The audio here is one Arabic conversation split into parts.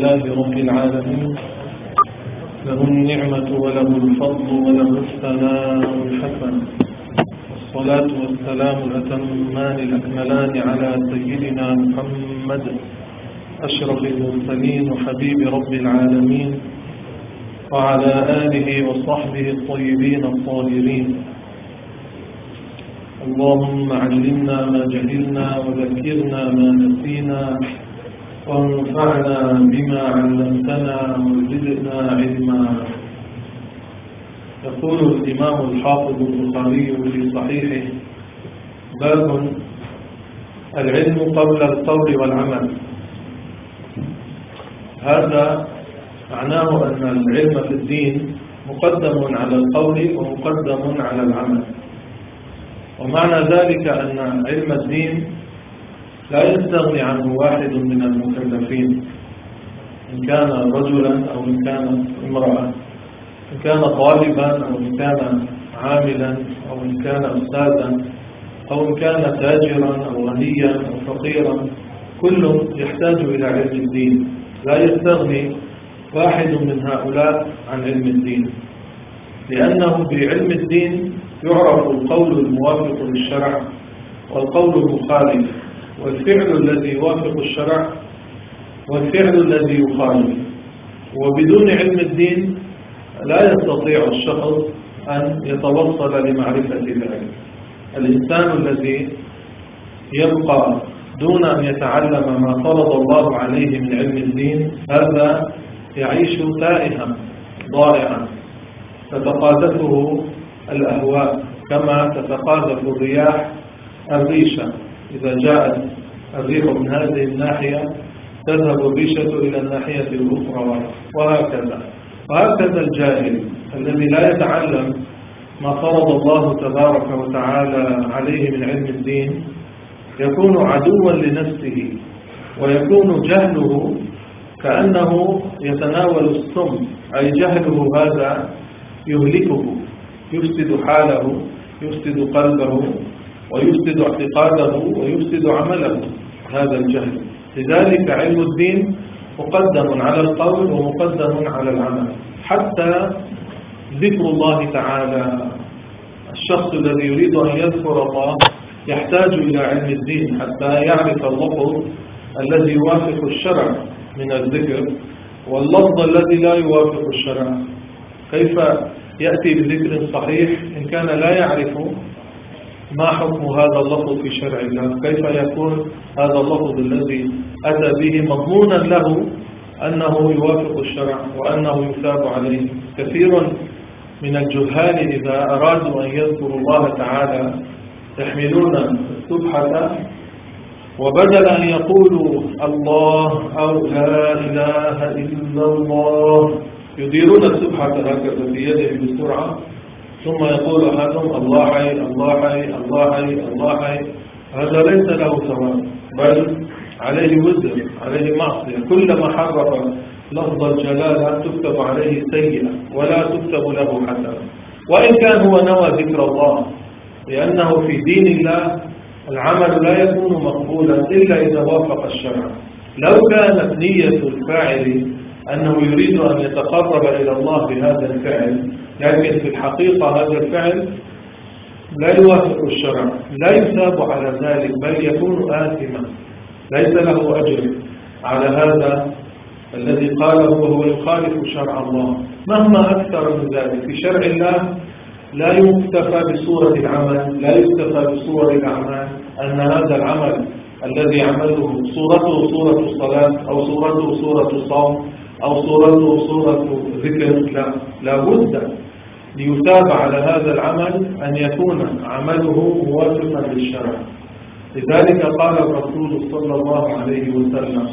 لله رب العالمين، له النعمة وله الفضل وله الثناء الحسن، والصلاة والسلام الأتمان الأكملان على سيدنا محمد أشرف المرسلين وحبيب رب العالمين، وعلى آله وصحبه الطيبين الطاهرين. اللهم علمنا ما جهلنا وذكرنا ما نسينا وانفعنا بما علمتنا وزدنا علما. يقول الإمام الحافظ البخاري في صحيحه: باب العلم قبل القول والعمل. هذا معناه أن العلم في الدين مقدم على القول ومقدم على العمل، ومعنى ذلك أن علم الدين لا يستغني عنه واحد من المكلفين، إن كان رجلا أو إن كان امرأة، إن كان طالبا أو إن كان عاملا أو إن كان أستاذا أو إن كان تاجرا أو غنيا أو فقيرا، كل يحتاج إلى علم الدين. لا يستغني واحد من هؤلاء عن علم الدين، لأنه بعلم الدين يعرف القول الموافق للشرع والقول المخالف، والفعل الذي يوافق الشرع والفعل الذي يخالف. وبدون علم الدين لا يستطيع الشخص أن يتوصل لمعرفة ذلك. الإنسان الذي يبقى دون أن يتعلم ما فرض الله عليه من علم الدين هذا يعيش تائها ضائعا، تتقاذفه الأهواء كما تتقاذف الرياح الريشة. إذا جاءت الريح من هذه الناحية تذهب الريشة إلى الناحية الأخرى، وهكذا الجاهل الذي لا يتعلم ما فرض الله تبارك وتعالى عليه من علم الدين يكون عدوا لنفسه، ويكون جهله كأنه يتناول السم، أي جهله هذا يهلكه، يفسد حاله، يفسد قلبه، ويفسد اعتقاده، ويفسد عمله، هذا الجهل. لذلك علم الدين مقدم على القول ومقدم على العمل. حتى ذكر الله تعالى، الشخص الذي يريد أن يذكر الله يحتاج إلى علم الدين حتى يعرف اللفظ الذي يوافق الشرع من الذكر واللفظ الذي لا يوافق الشرع. كيف يأتي بذكر صحيح إن كان لا يعرف ما حكم هذا اللفظ في شرع الله؟ كيف يكون هذا اللفظ الذي أتى به مضمونا له أنه يوافق الشرع وأنه يثاب عليه؟ كثير من الجهال إذا أرادوا أن يذكروا الله تعالى يحملون السبحة، وبدل أن يقولوا الله أو لا إله إلا الله يديرون السبحة هكذا بيده بسرعة، ثم يقول أحدهم الله حي الله حي الله حي الله حي. هذا ليس له ثواب، بل عليه وزر، عليه معصية. كلما حرف لفظ الجلالة تكتب عليه سيئة ولا تكتب له حسنة، وإن كان هو نوى ذكر الله، لأنه في دين الله العمل لا يكون مقبولا إلا إذا وافق الشرع. لو كانت نية الفاعل أنه يريد أن يتقرب إلى الله بهذا الفعل، لكن في الحقيقة هذا الفعل لا يوافق الشرع، لا يثاب على ذلك، بل يكون آثما، ليس له أجر على هذا الذي قاله وهو يخالف شرع الله. مهما أكثر من ذلك في شرع الله لا يكتفى بصورة العمل، لا يكتفى بصور الأعمال، أن هذا العمل الذي عمله صورته صورة الصلاة أو صورته صورة الصوم أو صورته صورة ذكر، لا بد ليتابع على هذا العمل أن يكون عمله موافقا للشرع. لذلك قال الرسول صلى الله عليه وسلم: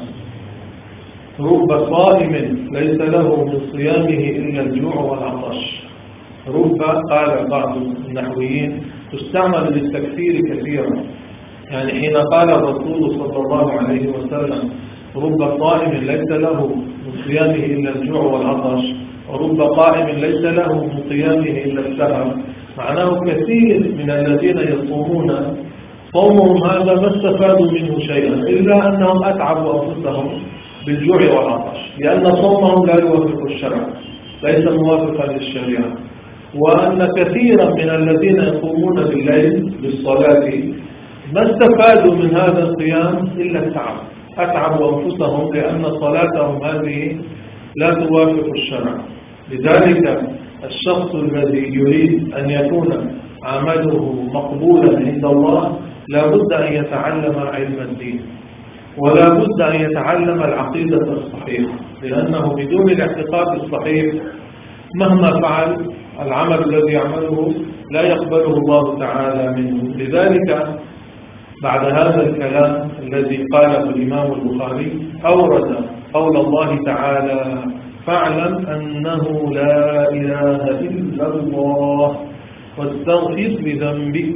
رب صائم ليس له من صيامه إلا الجوع والعطش. رب، قال بعض النحويين، تستعمل للتكثير كثيرا، يعني حين قال الرسول صلى الله عليه وسلم رب صائم ليس له من صيامه إلا الجوع والعطش، ورب قائم ليس له من صيامه إلا السهر، معناه كثير من الذين يصومون صومهم هذا ما استفادوا منه شيئا إلا أنهم أتعبوا أنفسهم بالجوع والعطش، لأن صومهم لا يوافق الشرع، ليس موافقا للشريعة. وأن كثيرا من الذين يقومون بالليل بالصلاة ما استفادوا من هذا القيام إلا التعب، أتعبوا أنفسهم لأن صلاتهم هذه لا توافق الشرع. لذلك الشخص الذي يريد أن يكون عمله مقبولا عند الله لا بد أن يتعلم علم الدين، ولا بد أن يتعلم العقيدة الصحيحة، لأنه بدون الاعتقاد الصحيح مهما فعل العمل الذي يعمله لا يقبله الله تعالى منه. لذلك بعد هذا الكلام الذي قاله الإمام البخاري أورد قول الله تعالى: فاعلم أنه لا إله إلا الله واستغفر لذنبك.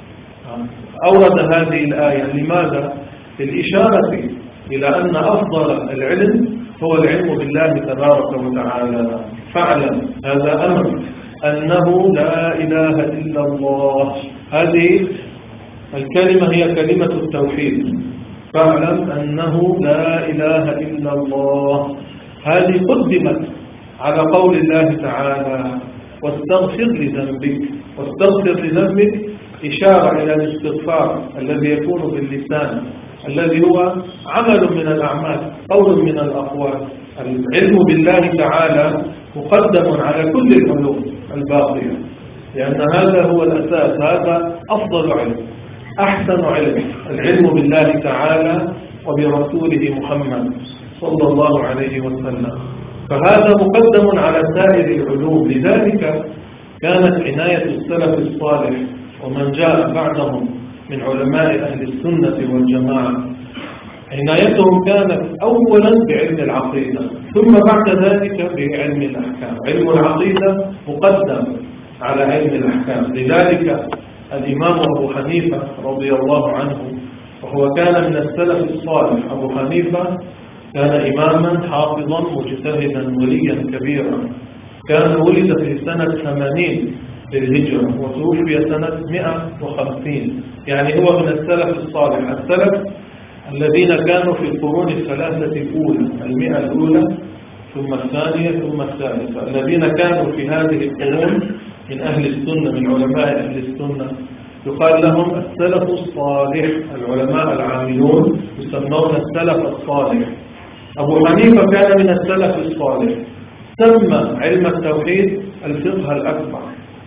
أورد هذه الآية لماذا؟ للإشارة إلى أن أفضل العلم هو العلم بالله تبارك وتعالى. فاعلم، هذا أمر، أنه لا إله إلا الله. هذه الكلمة هي كلمة التوحيد. فاعلم أنه لا إله إلا الله، هذه قدمت على قول الله تعالى: واستغفر لذنبك. واستغفر لذنبك إشارة إلى الاستغفار الذي يكون باللسان، الذي هو عمل من الأعمال، قول من الأقوال. العلم بالله تعالى مقدم على كل العلوم الباقية، لأن هذا هو الأساس، هذا أفضل علم، أحسن علم، العلم بالله تعالى وبرسوله محمد صلى الله عليه وسلم. فهذا مقدم على سائر العلوم. لذلك كانت عناية السلف الصالح ومن جاء بعدهم من علماء أهل السنة والجماعة، عنايتهم كانت أولا بعلم العقيدة، ثم بعد ذلك بعلم الأحكام. علم العقيدة مقدم على علم الأحكام. لذلك الإمام أبو حنيفة رضي الله عنه، وهو كان من السلف الصالح، أبو حنيفة كان إماما حافظا مجتهدا وليا كبيرا، كان ولد في سنة 80 للهجرة وتوفي سنة 150. يعني هو من السلف الصالح، السلف الذين كانوا في القرون الثلاثة الأولى، 100 الأولى ثم الثانية ثم الثالثة، الذين كانوا في هذه القرون من أهل السنة، من علماء أهل السنة، يقال لهم السلف الصالح. العلماء العاملون يسمون السلف الصالح. أبو حنيفة كان من السلف الصالح، سمى علم التوحيد الفقه الأكبر،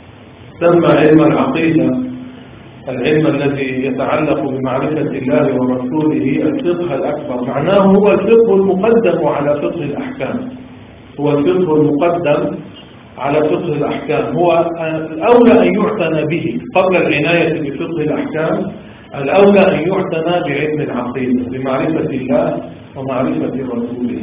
سمى علم العقيدة العلم الذي يتعلق بمعرفة الله ورسوله الفقه الأكبر. معناه هو الفقه المقدم على فقه الأحكام، هو الفقه المقدم على فقه الأحكام، هو الأولى أن يعتنى به قبل العناية بفقه الأحكام. الأولى أن يعتنى بعلم العقيدة، بمعرفة الله ومعرفة رسوله.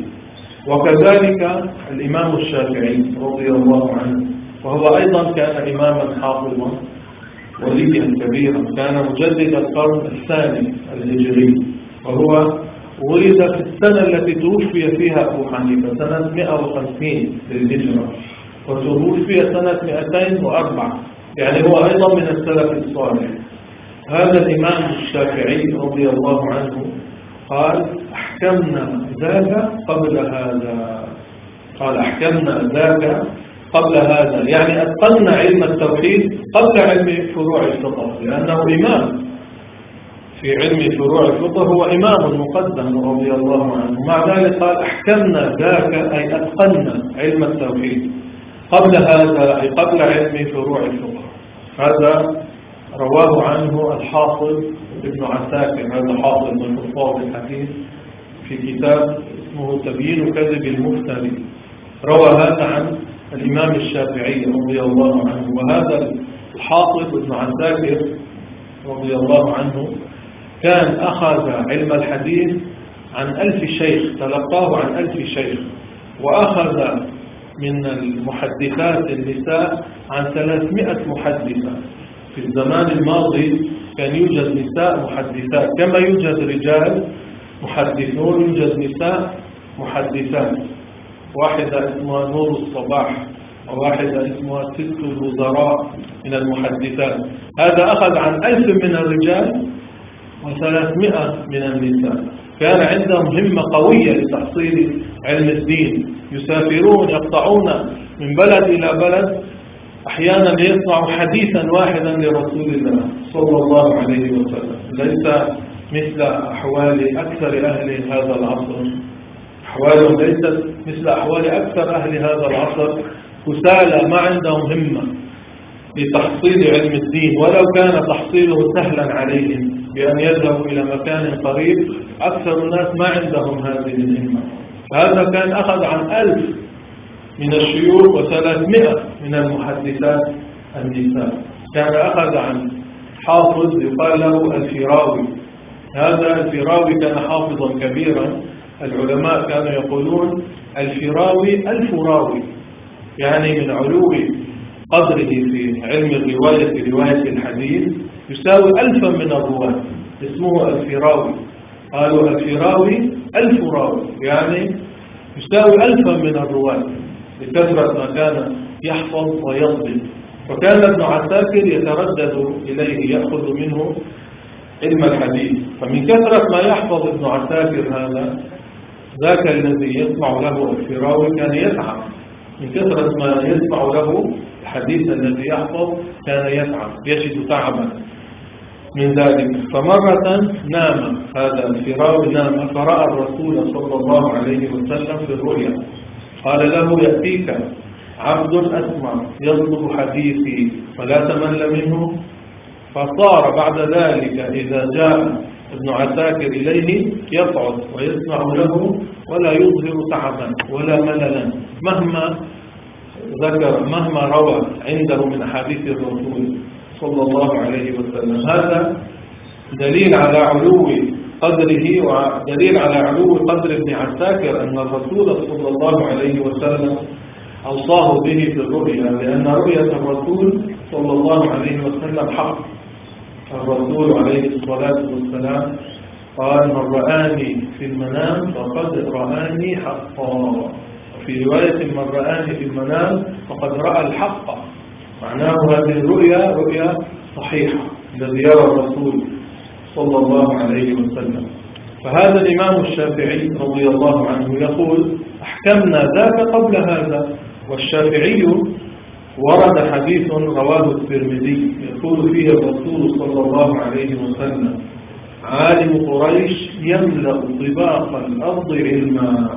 وكذلك الإمام الشافعي رضي الله عنه، وهو أيضا كان إماما حافظا وليا كبيرا، كان مجدد القرن الثاني الهجري، وهو ولد في السنة التي توفي فيها أبو حنيفة، سنة 150 للهجرة، وتوفي سنة 204. يعني هو أيضا من السلف الصالح. هذا الإمام الشافعي رضي الله عنه قال: أحكمنا ذاك قبل هذا. قال: أحكمنا ذاك قبل هذا، يعني أتقنا علم التوحيد قبل علم فروع الفقه، لأنه إمام في علم فروع الفقه، هو إمام مقدم رضي الله عنه. مع ذلك قال: أحكمنا ذاك، أي أتقنا علم التوحيد قبل هذا، أي قبل علم فروع الفقه. هذا رواه عنه الحافظ ابن عساكر، هذا حافظ من حفاظ الحديث، في كتاب اسمه تبيين كذب المفتري، روى هذا عن الإمام الشافعي رضي الله عنه. وهذا الحافظ ابن عساكر رضي الله عنه كان أخذ علم الحديث عن 1000 شيخ، تلقاه عن 1000 شيخ، وأخذ من المحدثات النساء عن 300 محدثة. في الزمان الماضي كان يوجد نساء محدثات كما يوجد رجال محدثون، يوجد نساء محدثات، واحدة اسمها نور الصباح، وواحدة اسمها ست الوزراء من المحدثات. هذا أخذ عن 1000 من الرجال و300 من النساء. كان عندهم همة قوية لتحصيل علم الدين، يسافرون يقطعون من بلد إلى بلد، أحيانا ليسمعوا حديثا واحدا لرسول الله صلى الله عليه وسلم. ليس مثل أحوال أكثر أهل هذا العصر، أحوالهم ليست مثل أحوال أكثر أهل هذا العصر، كسالى ما عندهم همة لتحصيل علم الدين، ولو كان تحصيله سهلا عليهم بأن يذهبوا إلى مكان قريب، أكثر الناس ما عندهم هذه الهمة. هذا كان أخذ عن 1000 من الشيوخ و300 من المحدثات النساء. كان أخذ عن حافظ يقال له الفراوي. هذا الفراوي كان حافظا كبيرا، العلماء كانوا يقولون الفراوي 1000 راوي، يعني من علو قدره في علم الرواية، رواية الحديث، يساوي 1000 من الرواة، اسمه الفراوي. قالوا الفراوي 1000 راوي، يعني يساوي 1000 من الرواة لكثرة ما كان يحفظ ويضبط. فكان ابن عساكر يتردد إليه يأخذ منه علم الحديث، فمن كثرة ما يحفظ ابن عساكر هذا، ذاك الذي يسمع له الفراوي كان يتعب من كثرة ما يسمع له الحديث الذي يحفظ، كان يتعب يجد تعبا من ذلك. فمرة نام هذا الفراوي، نام فرأى الرسول صلى الله عليه وسلم في الرؤيا، قال له يأتيك عبد أسمع يطلب حديثي فلا تمل منه. فصار بعد ذلك إذا جاء ابن عساكر إليه يقعد ويسمع له ولا يظهر تعبا ولا مللا، مهما ذكر مهما روى عنده من أحاديث الرسول صلى الله عليه وسلم. هذا دليل على علو قدره ودليل على علو قدر ابن عساكر أن الرسول صلى الله عليه وسلم أوصاه به في الرؤيا، لأن رؤية الرسول صلى الله عليه وسلم حق. الرسول عليه الصلاة والسلام قال من رآني في المنام فقد رآني حقا، في رواية من رآني في المنام فقد رأى الحق، معناه هذه الرؤيا رؤيا صحيحة الذي يرى الرسول صلى الله عليه وسلم. فهذا الإمام الشافعي رضي الله عنه يقول أحكمنا ذاك قبل هذا. والشافعي ورد حديث رواه الترمذي يقول فيه الرسول صلى الله عليه وسلم عالم قريش يملأ طباق الأرض علما،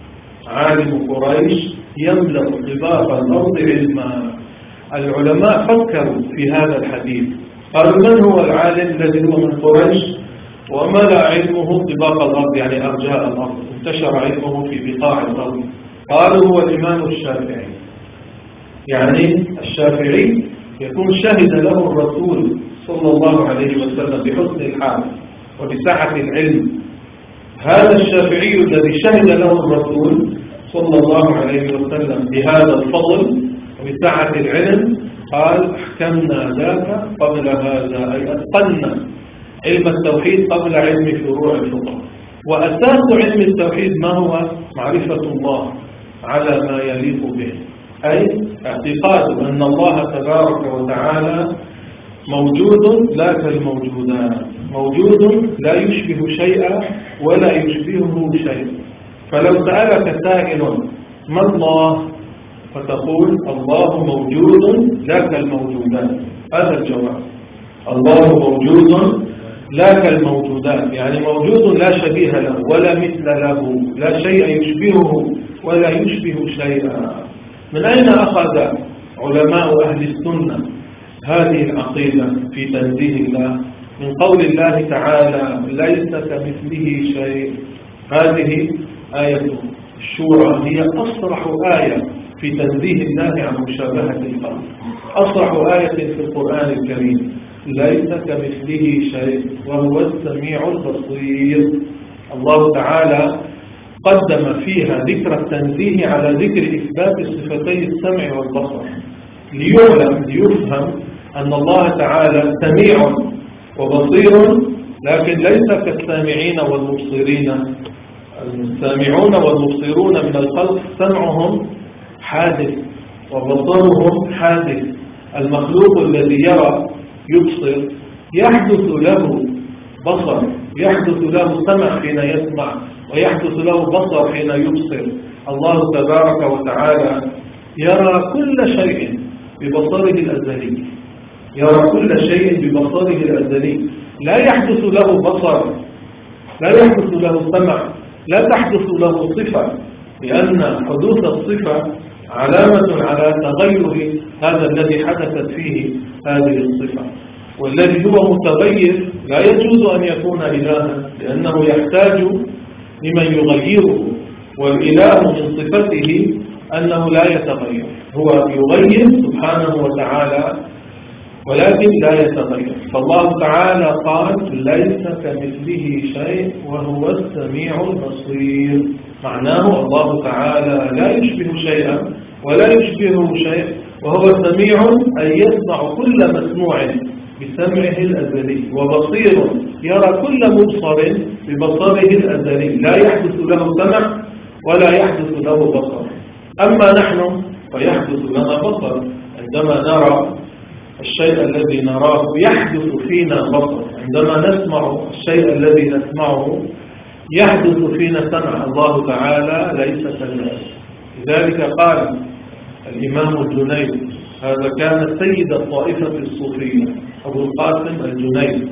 عالم قريش يملأ طباق الأرض علما. العلماء فكروا في هذا الحديث، قالوا من هو العالم الذي هو من قريش وملأ علمه طباق الأرض، يعني أرجاء الأرض، انتشر علمه في بقاع الأرض؟ قالوا هو الإمام الشافعي. يعني الشافعي يكون شهد له الرسول صلى الله عليه وسلم بحسن الحال وبسعة العلم. هذا الشافعي الذي شهد له الرسول صلى الله عليه وسلم بهذا الفضل وبسعة العلم قال احكمنا ذاك قبل هذا، أي أتقنا علم التوحيد قبل علم فروع الفقه. وأساس علم التوحيد ما هو؟ معرفة الله على ما يليق به، أي اعتقاد أن الله تبارك وتعالى موجود لا كالموجودات، موجود لا يشبه شيئا ولا يشبهه شيء. فلو سألك سائل ما الله فتقول الله موجود لا كالموجودات، هذا الجواب. الله موجود لا كالموجودات، يعني موجود لا شبيه له ولا مثل له، لا شيء يشبهه ولا يشبه شيئا. من أين أخذ علماء أهل السنة هذه العقيدة في تنزيه الله؟ من قول الله تعالى ليس كمثله شيء. هذه آية الشورى هي أصرح آية في تنزيه الله عن مشابهة الخلق، أصرح آية في القرآن الكريم، ليس كمثله شيء وهو السميع البصير. الله تعالى قدم فيها ذكر التنزيه على ذكر إثبات صفتي السمع والبصر، ليعلم ليفهم أن الله تعالى سميع وبصير، لكن ليس كالسامعين والمبصرين. السامعون والمبصرون من الخلق سمعهم حادث وبصرهم حادث. المخلوق الذي يرى يبصر يحدث له بصر، يحدث له سمع حين يسمع، ويحدث له بصر حين يبصر. الله تبارك وتعالى يرى كل شيء ببصره الأزلي، يرى كل شيء ببصره الأزلي، لا يحدث له بصر، لا يحدث له سمع، لا تحدث له صفة، لأن حدوث الصفة علامة على تغير هذا الذي حدثت فيه هذه الصفة. والذي هو متغير لا يجوز أن يكون إلها، لأنه يحتاج لمن يغيره، والإله من صفته أنه لا يتغير، هو يغير سبحانه وتعالى ولكن لا يتغير. فالله تعالى قال ليس كمثله شيء وهو السميع البصير، معناه الله تعالى لا يشبه شيئا ولا يشبهه شيء، وهو سميع أي يسمع كل مسموع بسمعه الأزلي، وبصير يرى كل مبصر ببصره الأزلي، لا يحدث له سمع ولا يحدث له بصر. أما نحن فيحدث لنا بصر، عندما نرى الشيء الذي نراه يحدث فينا بصر، عندما نسمع الشيء الذي نسمعه يحدث فينا سمع. الله تعالى ليس كذلك. لذلك قال الإمام الجنيد، هذا كان سيد الطائفة الصوفية أبو القاسم الجنيد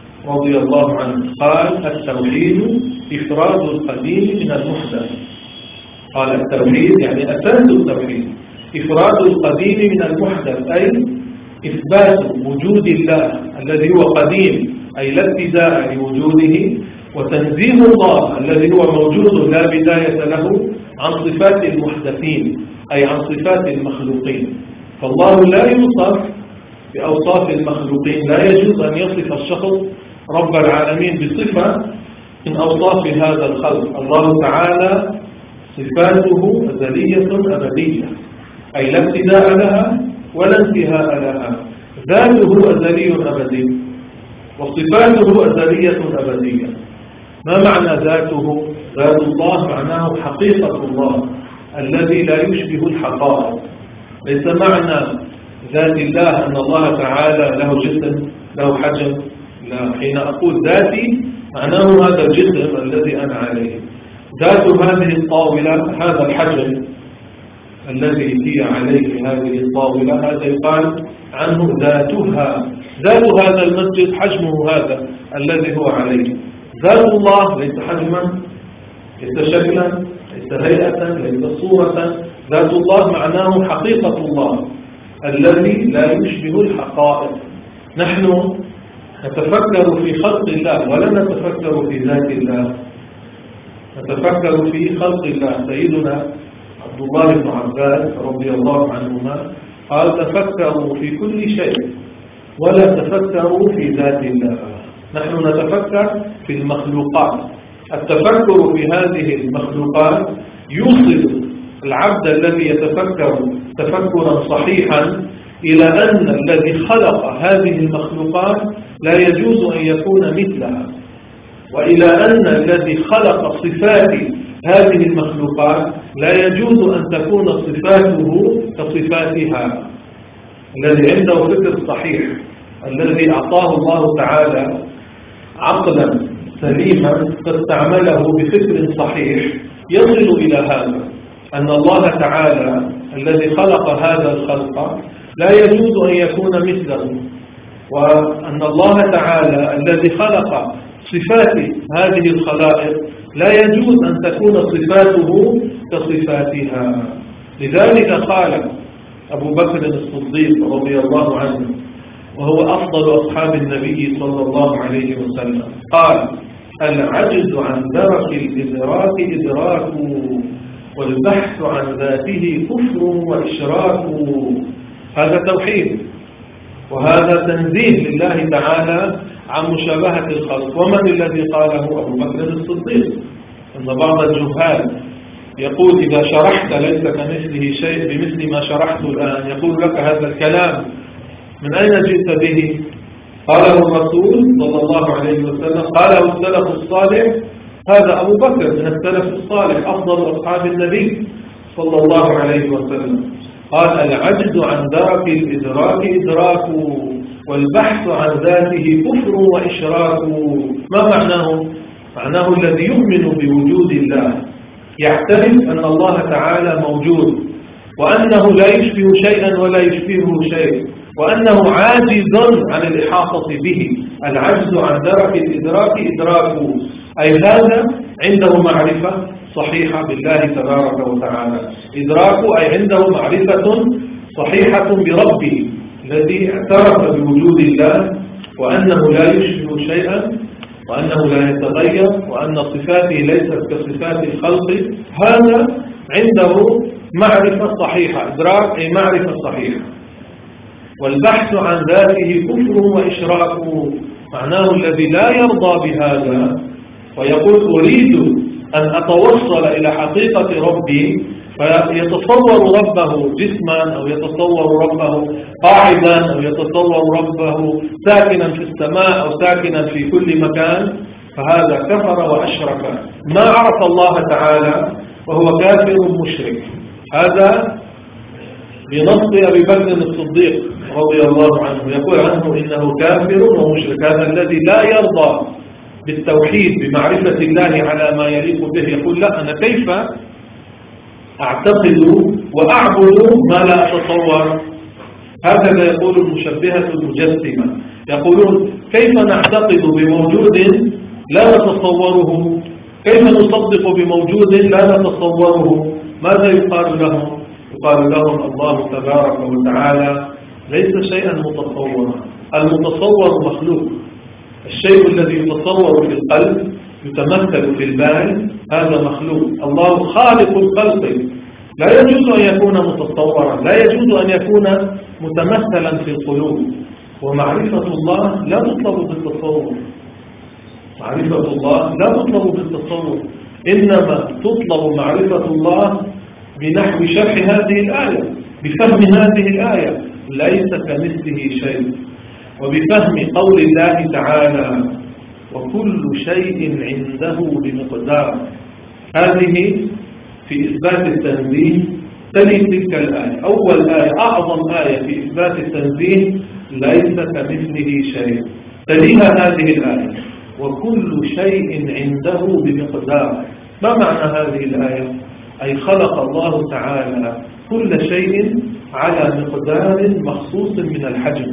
رضي الله عنه، قال التوحيد إفراد القديم من المحدث. قال التوحيد يعني أساس التوحيد إفراد القديم من المحدث، أي إثبات وجود الله الذي هو قديم أي لا ابتداء لوجوده، وتنزيه الله الذي هو موجود لا بداية له عن صفات المحدثين أي عن صفات المخلوقين. فالله لا يوصف بأوصاف المخلوقين، لا يجوز أن يصف الشخص رب العالمين بصفة من أوصاف هذا الخلق. الله تعالى صفاته أزلية أبدية أي لا ابتداء لها ولا انتهاء لها، ذاته أزلي أبدي وصفاته أزلية أبدية. ما معنى ذاته؟ ذات الله معناه حقيقة الله الذي لا يشبه الحقائق. ليس معنى ذات الله أن الله تعالى له جسم له حجم، لا، حين أقول ذاتي معناه هذا الجسم الذي أنا عليه، ذات هذه الطاولة هذا الحجم الذي هي عليه هذه الطاولة، هذا يقال عنه ذاتها. ذات هذا المسجد حجمه هذا الذي هو عليه. ذات الله ليس حجما، ليس شكلا، ليس هيئة، ليس صورة. ذات الله معناه حقيقة الله الذي لا يشبه الحقائق. نحن نتفكر في خلق الله ولا نتفكر في ذات الله، نتفكر في خلق الله. سيدنا عبد الله بن عباس رضي الله عنهما قال تفكروا في كل شيء ولا تفكروا في ذات الله. نحن نتفكر في المخلوقات. التفكر في هذه المخلوقات يوصل العبد الذي يتفكر تفكرا صحيحا إلى أن الذي خلق هذه المخلوقات لا يجوز أن يكون مثلها، وإلى أن الذي خلق صفات هذه المخلوقات لا يجوز أن تكون صفاته كصفاتها. الذي عنده فكر صحيح، الذي أعطاه الله تعالى عقلا سليما فاستعمله بفكر صحيح، يصل إلى هذا أن الله تعالى الذي خلق هذا الخلق لا يجوز أن يكون مثله، وأن الله تعالى الذي خلق صفات هذه الخلائق لا يجوز أن تكون صفاته كصفاتها. لذلك قال أبو بكر الصديق رضي الله عنه، وهو أفضل أصحاب النبي صلى الله عليه وسلم، قال العجز عن درك الإدراك إدراك، والبحث عن ذاته كفر وإشراك. هذا توحيد، وهذا تنزيه لله تعالى عن مشابهة الخلق. ومن الذي قاله؟ أبو بكر الصديق. أن بعض الجهال يقول إذا شرحت ليس كمثله شيء بمثل ما شرحته الآن، يقول لك هذا الكلام من أين جئت به؟ قاله الرسول صلى الله عليه وسلم، قاله السلف الصالح. هذا أبو بكر من السلف الصالح أفضل أصحاب النبي صلى الله عليه وسلم. قال العجز عن درك الإدراك إدراك، والبحث عن ذاته كفر وإشراك. ما معناه؟ معناه الذي يؤمن بوجود الله يعترف أن الله تعالى موجود، وأنه لا يشبه شيئا ولا يشبهه شيء، وأنه عاجز عن الإحاطة به. العجز عن درك الإدراك إدراكه، أي هذا عنده معرفة صحيحة بالله تبارك وتعالى. إدراكه أي عنده معرفة صحيحة بربه الذي اعترف بوجود الله، وأنه لا يشبه شيئا، وأنه لا يتغير، وأن صفاته ليست كصفات الخلق. هذا عنده معرفة صحيحة، إدراك أي معرفة صحيحة. والبحث عن ذاته كفر وإشراك، معناه الذي لا يرضى بهذا ويقول أريد أن أتوصل إلى حقيقة ربي، فيتصور ربه جسما، أو يتصور ربه قاعدا، أو يتصور ربه ساكنا في السماء أو ساكنا في كل مكان، فهذا كفر وأشرك، ما عرف الله تعالى وهو كافر مشرك. هذا بنص أبي بكر الصديق رضي الله عنه، يقول عنه إنه كافر ومشرك. هذا الذي لا يرضى بالتوحيد بمعرفة الله على ما يليق به، يقول لا، أنا كيف أعتقد وأعبد ما لا أتصور؟ هكذا يقول المشبهة المجسمة، يقولون كيف نعتقد بموجود لا نتصوره؟ كيف نصدق بموجود لا نتصوره؟ ماذا يقال لهم؟ يقال لهم الله تبارك وتعالى ليس شيئا متصورا. المتصور مخلوق، الشيء الذي يتصور في القلب يتمثل في البال، هذا مخلوق. الله خالق الخلق، لا يجوز أن يكون متصورا، لا يجوز أن يكون متمثلا في القلوب. ومعرفة الله لا تطلب بالتصور، معرفة الله لا تطلب بالتصور، إنما تطلب معرفة الله بنحو شرح هذه الآية، بفهم هذه الآية ليس كمثله شيء، وبفهم قول الله تعالى وكل شيء عنده بمقدار. هذه في إثبات التنزيه تلي تلك الآية. أول آية، أعظم آية في إثبات التنزيه ليس كمثله شيء، تليها هذه الآية وكل شيء عنده بمقدار. ما معنى هذه الآية؟ أي خلق الله تعالى كل شيء على مقدار مخصوص من الحجم.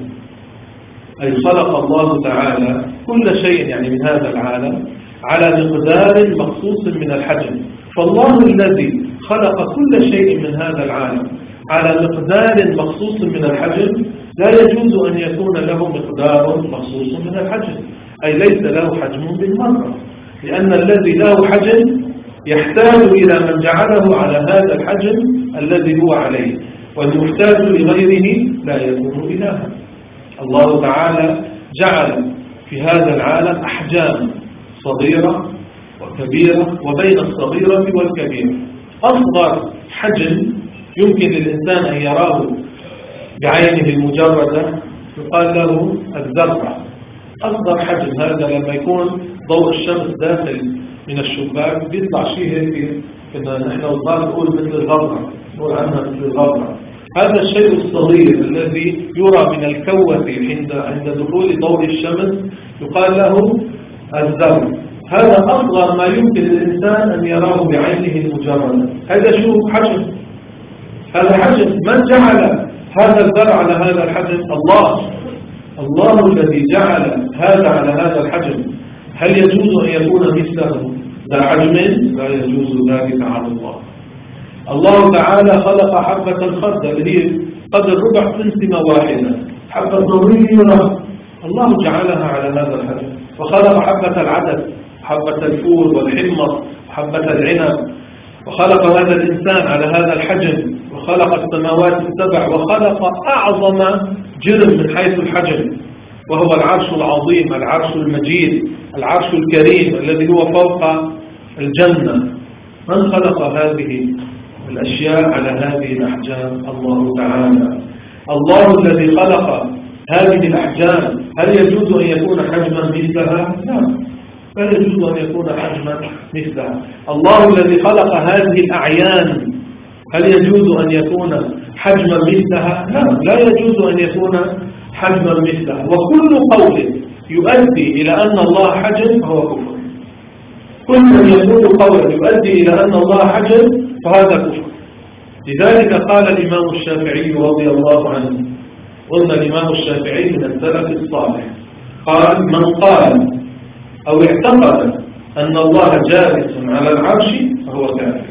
أي خلق الله تعالى كل شيء يعني من هذا العالم على مقدار مخصوص من الحجم. فالله الذي خلق كل شيء من هذا العالم على مقدار مخصوص من الحجم لا يجوز أن يكون له مقدار مخصوص من الحجم، أي ليس له حجم بالمرة، لأن الذي له حجم يحتاج إلى من جعله على هذا الحجم الذي هو عليه، والمحتاج لغيره لا يكون إلها. الله تعالى جعل في هذا العالم أحجام صغيرة وكبيرة، وبين الصغيرة والكبيرة أصغر حجم يمكن للإنسان أن يراه بعينه المجردة يقال له الذرة، أصغر حجم. هذا لما يكون ضوء الشمس داخل من الشباك بيطلع شيء هيك، كنا نحن وصار نقول مثل الذرة، نقول عنها مثل الذرة. هذا الشيء الصغير الذي يرى من الكوة عند دخول ضوء الشمس يقال له الذرة. هذا أصغر ما يمكن للإنسان أن يراه بعينه المجردة. هذا شو حجم؟ هذا حجم. من جعل هذا الذر على هذا الحجم؟ الله. الله الذي جعل هذا على هذا الحجم. هل يجوز أن يكون مثله ذا حجم؟ لا يجوز ذلك على الله. الله تعالى خلق حبة الخردل اللي هي قدر ربع سنتيمة واحدة، حبة صغيرة الله جعلها على هذا الحجم. وخلق حبة العدس، حبة الفول والحمص، حبة العنب، وخلق هذا الإنسان على هذا الحجم، وخلق السماوات السبع، وخلق أعظم جرم من حيث الحجم وهو العرش العظيم، العرش المجيد، العرش الكريم الذي هو فوق الجنة. من خلق هذه الأشياء على هذه الأحجام؟ الله تعالى. الله الذي خلق هذه الأحجام هل يجوز أن يكون حجما مثلها؟ لا يجوز أن يكون حجما مثلها. الله الذي خلق هذه الأعيان هل يجوز أن يكون حجما مثلها؟ لا يجوز أن يكون حجما مثله. وكل قول يؤدي إلى أن الله حجم فهو كفر. كل من يقول قولا يؤدي إلى أن الله حجم فهذا كفر. لذلك قال الإمام الشافعي رضي الله عنه، قلنا الإمام الشافعي من السلف الصالح، قال: من قال أو اعتقد أن الله جالس على العرش فهو كافر.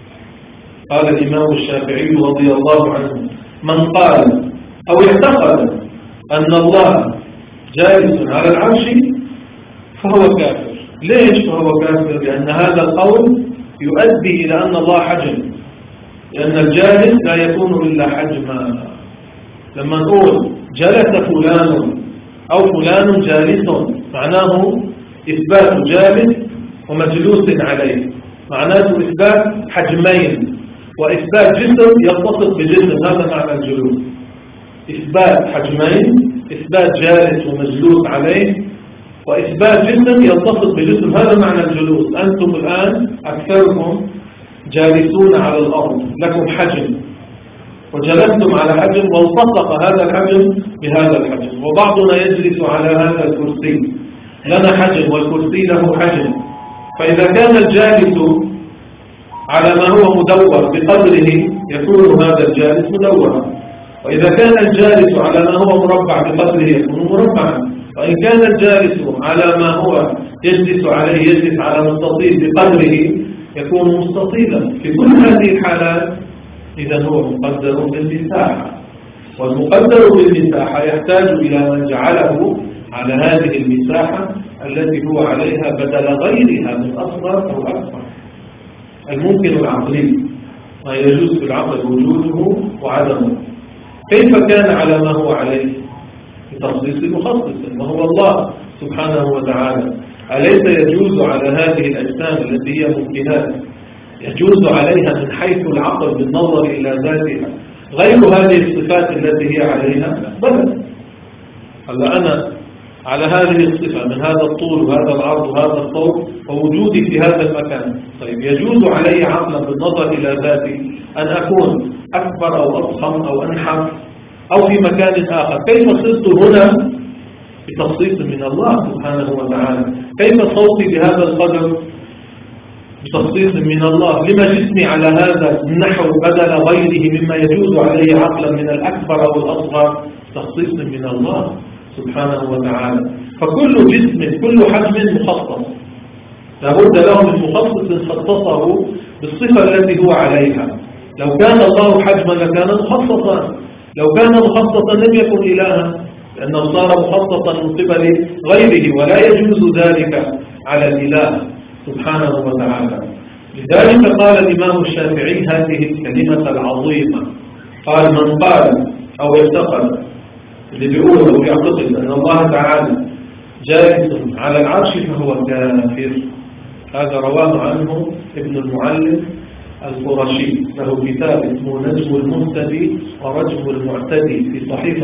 قال الإمام الشافعي رضي الله عنه: من قال أو اعتقد أن الله جالس على العرش فهو كافر. ليش فهو كافر؟ لأن هذا القول يؤدي إلى أن الله حجم، لأن الجالس لا يكون إلا حجما. لما نقول جلس فلان أو فلان جالس، معناه إثبات جالس ومجلوس عليه، معناته إثبات حجمين، وإثبات جسم يتصف بجسم، هذا معنى الجلوس. إثبات حجمين، إثبات جالس ومجلوس عليه، وإثبات جسم يتصف بجسم، هذا معنى الجلوس. أنتم الآن أكثركم جالسون على الأرض، لكم حجم، وجلستم على حجم، والتصق هذا الحجم بهذا الحجم. وبعضنا يجلس على هذا الكرسي، لنا حجم والكرسي له حجم. فإذا كان الجالس على ما هو مدور بقدره يكون هذا الجالس مدورا، وإذا كان الجالس على ما هو مربع بقدره يكون مربعا، وإن كان الجالس على ما هو يجلس عليه يجلس على مستطيل بقدره يكون مستطيلا. في كل هذه الحالات إذا هو مقدر بالمساحة، والمقدر بالمساحة يحتاج إلى من جعله على هذه المساحة التي هو عليها بدل غيرها من أصغر أو أكبر. الممكن العقلي ما يجوز في العقل وجوده وعدمه، كيف كان على ما هو عليه؟ بتخصيص مخصص وهو الله سبحانه وتعالى. أليس يجوز على هذه الأجسام التي هي ممكنات، يجوز عليها من حيث العقل بالنظر إلى ذاتها غير هذه الصفات التي هي عليها؟ بلى. هلا أنا على هذه الصفة من هذا الطول وهذا العرض وهذا الصوت ووجودي في هذا المكان، طيب يجوز علي عقلا بالنظر إلى ذاتي أن أكون أكبر أو أضخم أو أنحف أو في مكان آخر. كيف صرت هنا؟ بتخصيص من الله سبحانه وتعالى. كيف صوتي بهذا القدر؟ بتخصيص من الله. لما جسمي على هذا النحو بدل غيره مما يجوز عليه عقلا من الأكبر أو الأصغر؟ تخصيص من الله سبحانه وتعالى. فكل جسم كل حجم مخصص، لابد له من مخصص خصصه بالصفة التي هو عليها. لو كان الله حجما لكان مخصصا، لو كان مخصصا لم يكن إلها، لأنه صار مخصصا من قبل غيره، ولا يجوز ذلك على الإله سبحانه وتعالى. لذلك قال الإمام الشافعي هذه الكلمة العظيمة، قال: من قال أو يعتقد، اللي بيقول أو يعتقد أن الله تعالى جالس على العرش فهو كافر. هذا رواه عنه ابن المعلم القرشي، له كتاب اسمه نجم المهتدي ورجم المعتدي في صحيفة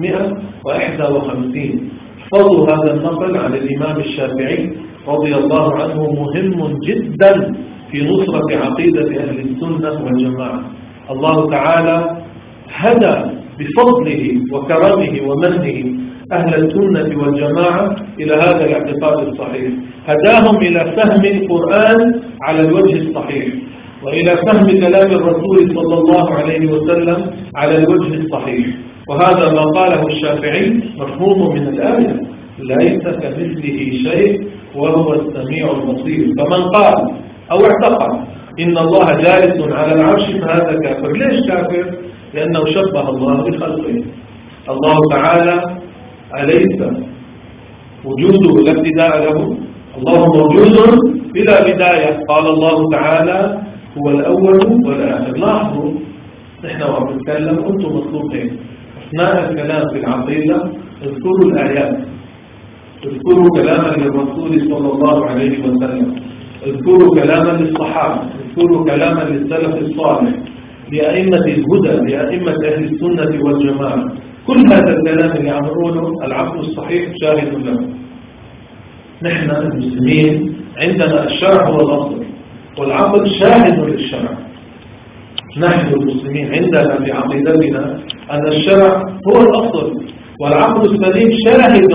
551. احفظوا هذا النقل عن الإمام الشافعي رضي الله عنه، مهم جدا في نصرة عقيدة أهل السنة والجماعة. الله تعالى هدى بفضله وكرمه ومنه أهل السنة والجماعة إلى هذا الاعتقاد الصحيح، هداهم إلى فهم القرآن على الوجه الصحيح، وإلى فهم كلام الرسول صلى الله عليه وسلم على الوجه الصحيح. وهذا ما قاله الشافعي مفهوم من الآية: ليس كمثله شيء وهو السميع البصير. فمن قال أو اعتقد إن الله جالس على العرش فهذا كافر. ليش كافر؟ لأنه شبه الله بخلقه. الله تعالى أليس وجوده لا ابتداء له؟ الله موجود بلا بداية. قال الله تعالى: هو الأول والآخر. لاحظوا نحن وعم نتكلم أنتم مطلوبين أثناء الكلام في العقيدة اذكروا الآيات، اذكروا كلاما للرسول صلى الله عليه وسلم، اذكروا كلاما للصحابة، اذكروا كلاما للسلف الصالح، لأئمة الهدى، لأئمة أهل السنة والجماعة. كل هذا الكلام اللي عم نقوله العقل الصحيح شاهد له. نحن المسلمين عندنا الشرع هو الأصل، والعقل شاهد للشرع. نحن المسلمين عندنا في عقيدتنا أن الشرع هو الأصل، والعقل السليم شاهد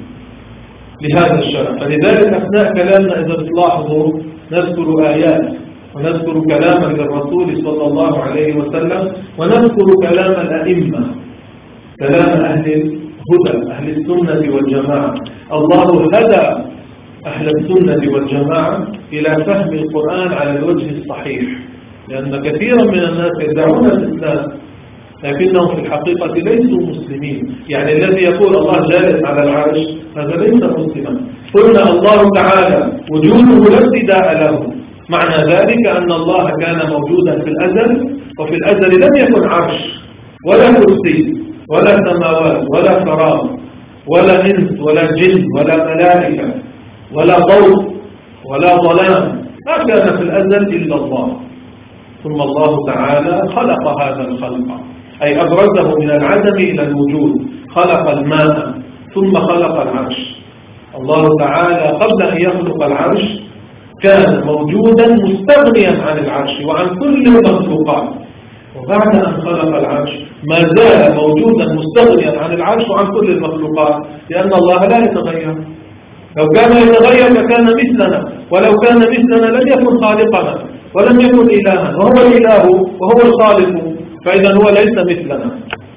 لهذا الشرع. فلذلك أثناء كلامنا إذا تلاحظوا نذكر آيات ونذكر كلاما للرسول صلى الله عليه وسلم ونذكر كلام الأئمة، كلام أهل الهدى أهل السنة والجماعة. الله هدى أهل السنة والجماعة إلى فهم القرآن على الوجه الصحيح، لأن كثيرا من الناس يدعون الإسلام لكنهم في الحقيقة ليسوا مسلمين. يعني الذي يقول الله جالس على العرش هذا ليس مسلما. قلنا الله تعالى وجوده لا ابتداء له، معنى ذلك أن الله كان موجودا في الأزل، وفي الأزل لم يكن عرش ولا كرسي ولا سماوات ولا فراغ ولا إنس ولا جن ولا ملائكة ولا ضوء ولا ظلام، ما كان في الأزل إلا الله. ثم الله تعالى خلق هذا الخلق، أي أبرزه من العدم إلى الوجود، خلق الماء ثم خلق العرش. الله تعالى قبل أن يخلق العرش كان موجودا مستغنيا عن العرش وعن كل المخلوقات، وبعد أن خلق العرش ما زال موجودا مستغنيا عن العرش وعن كل المخلوقات، لأن الله لا يتغير. لو كان يتغير لكان مثلنا، ولو كان مثلنا لم يكن خالقنا ولم يكن إلها، وهو الإله وهو الخالق، فإذا هو ليس مثلنا.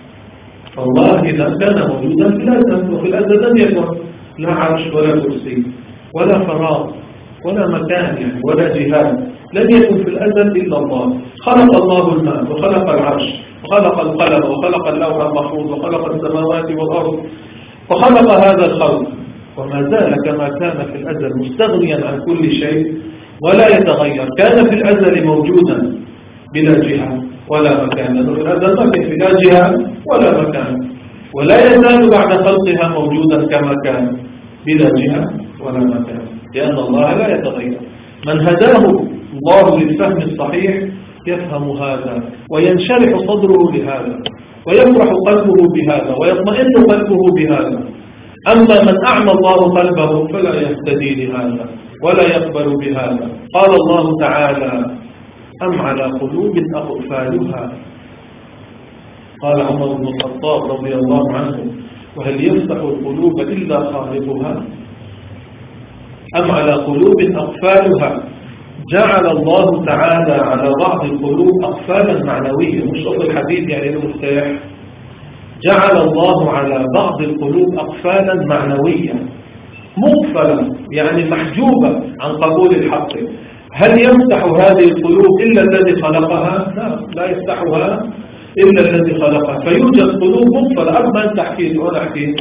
فالله إذا كان موجودا في الأزل، وفي الأزل لم يكن لا عرش ولا كرسي ولا فراغ ولا مكان يعني ولا جهاد، لم يكن في الأزل إلا الله. خلق الله الماء وخلق العرش وخلق القلم وخلق اللوح المحفوظ وخلق السماوات والأرض وخلق هذا الخلق، وما زال كما كان في الأزل مستغنيا عن كل شيء ولا يتغير. كان في الأزل موجودا بلا جهة ولا مكان، لأنه في الأزل ما كان في لا جهة ولا مكان، ولا يزال بعد خلقها موجودا كما كان بلا جهة ولا مكان، لأن الله لا يتغير. من هداه الله للفهم الصحيح يفهم هذا وينشرح صدره لهذا ويفرح قلبه بهذا ويطمئن قلبه بهذا. أما من أعمى الله قلبه فلا يهتدي لهذا ولا يقبل بهذا. قال الله تعالى: أم على قلوب أقفالها. قال عمر بن الخطاب رضي الله عنه: وهل يفتح القلوب إلا خالقها؟ أم على قلوب أقفالها. جعل الله تعالى على بعض القلوب أقفالا معنوية، مش أصل الحديث يعني المفتاح. جعل الله على بعض القلوب أقفالا معنوية مقفلة، يعني محجوبة عن قبول الحق. هل يفتح هذه القلوب إلا الذي خلقها؟ لا يفتحها إلا الذي خلقها. فيوجد قلوب مقفلة. أما أن تحكي وأنا أحكي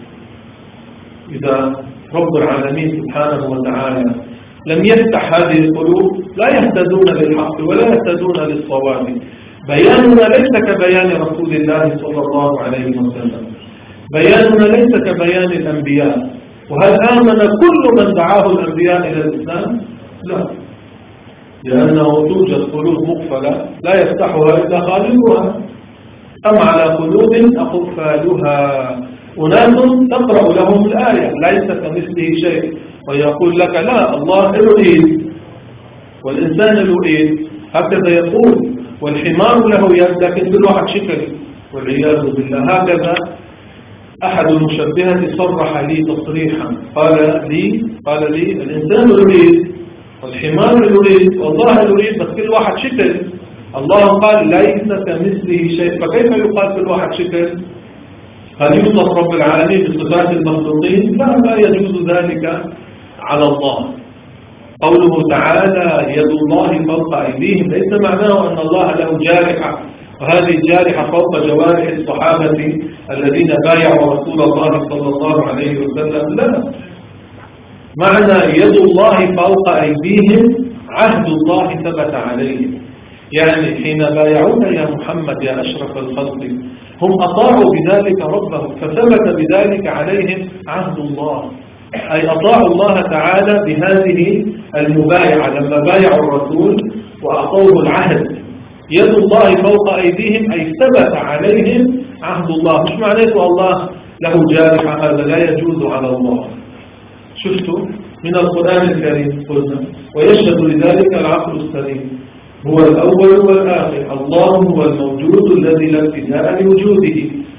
إذا رب العالمين سبحانه وتعالى لم يفتح هذه القلوب لا يهتدون للحق ولا يهتدون للصواب. بياننا ليس كبيان رسول الله صلى الله عليه وسلم، بياننا ليس كبيان الأنبياء. وهل آمن كل من دعاه الأنبياء إلى الإسلام؟ لا، لأنه توجد قلوب مقفلة لا يفتحها إلا خالقها. أم على قلوب أقفالها. أناس تقرأ لهم الآية ليس كمثله شيء ويقول لك: لا، الله له إيد والإنسان له إيد، هكذا يقول، والحمار له يد لكن كل واحد شكل، والعياذ بالله. هكذا أحد المشبهة صرح لي تصريحا، قال لي الإنسان له إيد والحمار له إيد والله له إيد، بس كل واحد شكل. الله قال ليس كمثله شيء، فكيف يقال كل واحد شكل؟ هل يوصف رب العالمين بصفات المخلوقين؟ لا يجوز ذلك على الله. قوله تعالى: يد الله فوق أيديهم، ليس معناه أن الله له جارحة وهذه الجارحة فوق جوارح الصحابة الذين بايعوا رسول الله صلى الله عليه وسلم. لا، معنى يد الله فوق أيديهم عهد الله ثبت عليهم، يعني حين بايعوك يا محمد يا أشرف الخلق هم أطاعوا بذلك ربهم، فثبت بذلك عليهم عهد الله، أي أطاعوا الله تعالى بهذه المبايعة لما بايعوا الرسول وأعطوه العهد. يد الله فوق أيديهم أي ثبت عليهم عهد الله. مش معناته الله له جارحة، هذا لا يجوز على الله. شفتوا من القرآن الكريم قلنا، ويشهد لذلك العقل السليم. هو الأول والآخر، الله هو الموجود الذي لا ابتداء لوجوده،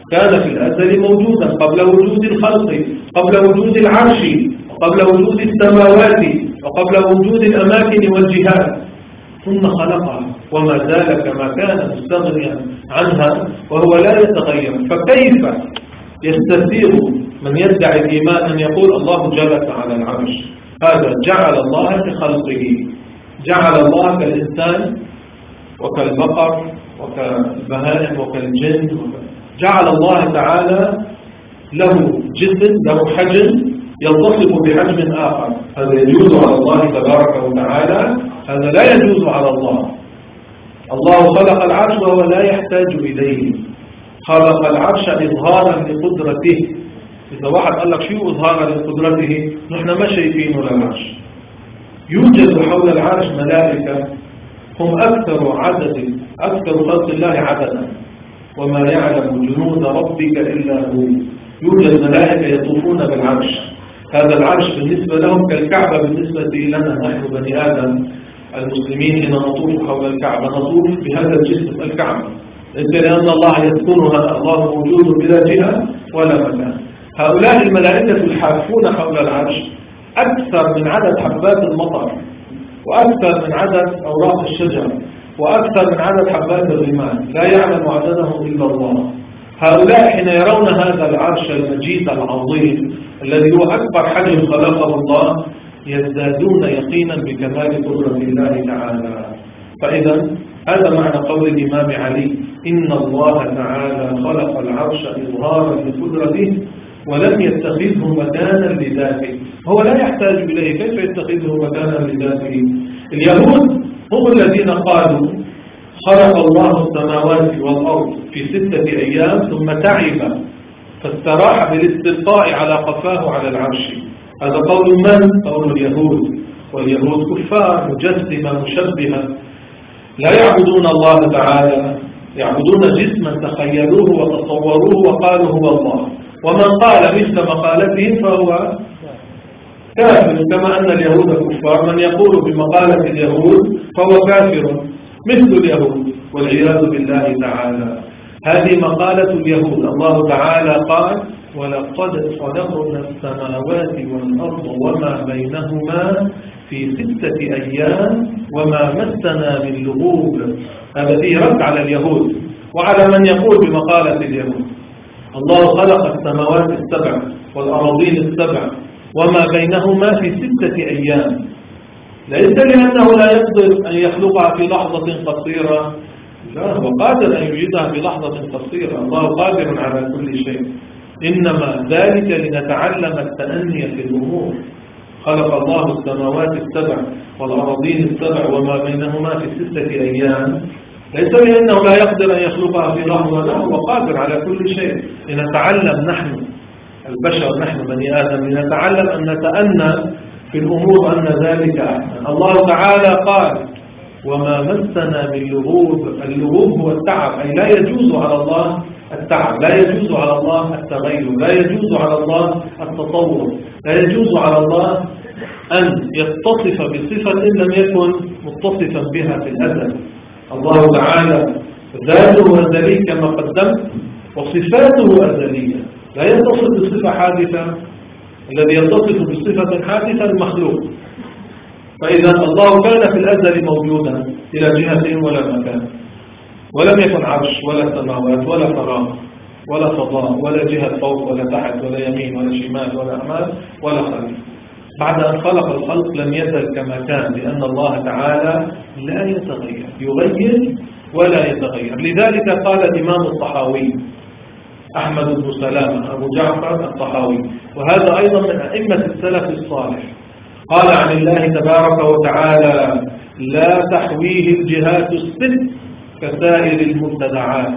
كان في الأزل موجودا قبل وجود الخلق، قبل وجود العرش، وقبل وجود السماوات، وقبل وجود الأماكن والجهات، ثم خلقها وما زال كما كان مستغنيا عنها وهو لا يتغير. فكيف يستثير من يدعي الإيمان أن يقول الله جلس على العرش؟ هذا جعل الله كخلقه، جعل الله كالإنسان وكالبقر وكالبهائم وكالجن، جعل الله تعالى له جسد، له حجم يتصف بحجم آخر. هذا يجوز على الله تبارك وتعالى؟ هذا لا يجوز على الله. الله خلق العرش وهو لا يحتاج إليه، خلق العرش إظهارا لقدرته. إذا واحد قال لك شو إظهارا لقدرته؟ نحن ما شايفين العرش. يوجد حول العرش ملائكة هم أكثر خلق الله عددا، وما يعلم جنود ربك إلا هو. يوجد ملائكة يطوفون بالعرش. هذا العرش بالنسبة لهم كالكعبة بالنسبة لنا نحن بني آدم المسلمين. حين نطوف حول الكعبة نطوف بهذا الجسم الكعبة، ليس لأن الله يسكنها، الله موجود بلا جهة ولا مكان. هؤلاء الملائكة الحافون حول العرش أكثر من عدد حبات المطر، وأكثر من عدد أوراق الشجر، وأكثر من عدد حبات الرمال، لا يعلم عددهم إلا الله. هؤلاء حين يرون هذا العرش المجيد العظيم الذي هو أكبر حجم خلقه الله يزدادون يقينا بكمال قدرة الله تعالى. فإذا هذا معنى قول الإمام علي: إن الله تعالى خلق العرش إظهارا لقدرته ولم يتخذه مكانا لذاته. هو لا يحتاج إليه، كيف يتخذه مكانا لذاته؟ اليهود هم الذين قالوا خلق الله السماوات والأرض في 6 أيام ثم تعب فاستراح بالاستلقاء على قفاه على العرش. هذا قول من؟ قول اليهود. واليهود كفار مجسمة مشبهة، لا يعبدون الله تعالى، يعبدون جسما تخيلوه وتصوروه وقالوا هو الله. ومن قال مثل مقالتهم فهو كافر، كما أن اليهود كفار. من يقول بمقالة اليهود فهو كافر مثل اليهود والعياذ بالله تعالى. هذه مقالة اليهود. الله تعالى قال: ولقد خلقنا السماوات والأرض وما بينهما في 6 أيام وما مسنا من لغوب. هذا فيه رد على اليهود وعلى من يقول بمقالة اليهود. الله خلق السماوات السبع والأراضين السبع وما بينهما في 6 أيام، ليس لأنه لا يقدر أن يخلقها في لحظة قصيرة، لا، هو قادر أن يوجدها في لحظة قصيرة. الله قادر على كل شيء، إنما ذلك لنتعلم التأني في الأمور. خلق الله السماوات السبع والأراضين السبع وما بينهما في 6 أيام، ليس لأنه لا يقدر أن يخلقها في لحظة، لا، هو قادر على كل شيء. لنتعلم نحن البشر، نحن بني آدم، لنتعلم أن نتأنى في الأمور، أن ذلك أحسن. الله تعالى قال: وما مسنا من لغوب. اللغوب هو التعب، أي لا يجوز على الله التعب، لا يجوز على الله التغير، لا يجوز على الله التطور، لا يجوز على الله أن يتصف بصفة لم يكن متصفا بها في الأزل. الله تعالى ذاته أزلي كما قدمت، وصفاته أزلية، لا يتصف بصفة حادثة. الذي يتصف بصفة حادثة المخلوق. فإذا الله كان في الأزل موجودا إلى جهة ولا مكان، ولم يكن عرش ولا سماوات ولا فراغ ولا فضاء ولا جهة فوق ولا تحت ولا يمين ولا شمال ولا أمام ولا خلف. بعد أن خلق الخلق لم يزل كما كان، لأن الله تعالى لا يتغير، يغير ولا يتغير. لذلك قال الإمام الطحاوي أحمد بن سلامة أبو جعفر الطحاوي، وهذا أيضا من أئمة السلف الصالح، قال عن الله تبارك وتعالى: لا تحويه الجهات الست كسائر المبتدعات.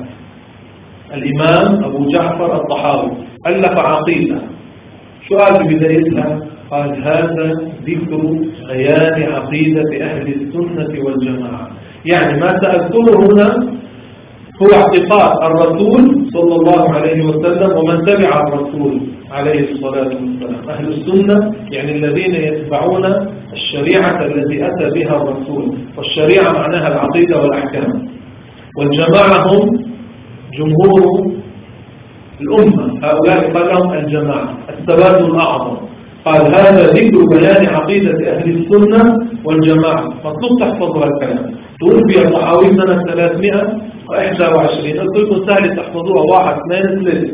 الإمام أبو جعفر الطحاوي ألف عقيدة، سؤال بدايتها قال: هذا ذكر بيان عقيدة أهل السنة والجماعة. يعني ما سأذكره هنا هو اعتقاد الرسول صلى الله عليه وسلم ومن تبع الرسول عليه الصلاة والسلام. أهل السنة يعني الذين يتبعون الشريعة التي أتى بها الرسول، والشريعة معناها العقيدة والأحكام. والجماعة هم جمهور الأمة، هؤلاء قال لهم الجماعة، الثبات الأعظم. قال هذا ذكر بيان عقيدة أهل السنة والجماعة. مطلوب تحفظوا الكلام. توفي الطحاوي سنة 321. قلت لكم سهل تحفظوها 1 2 3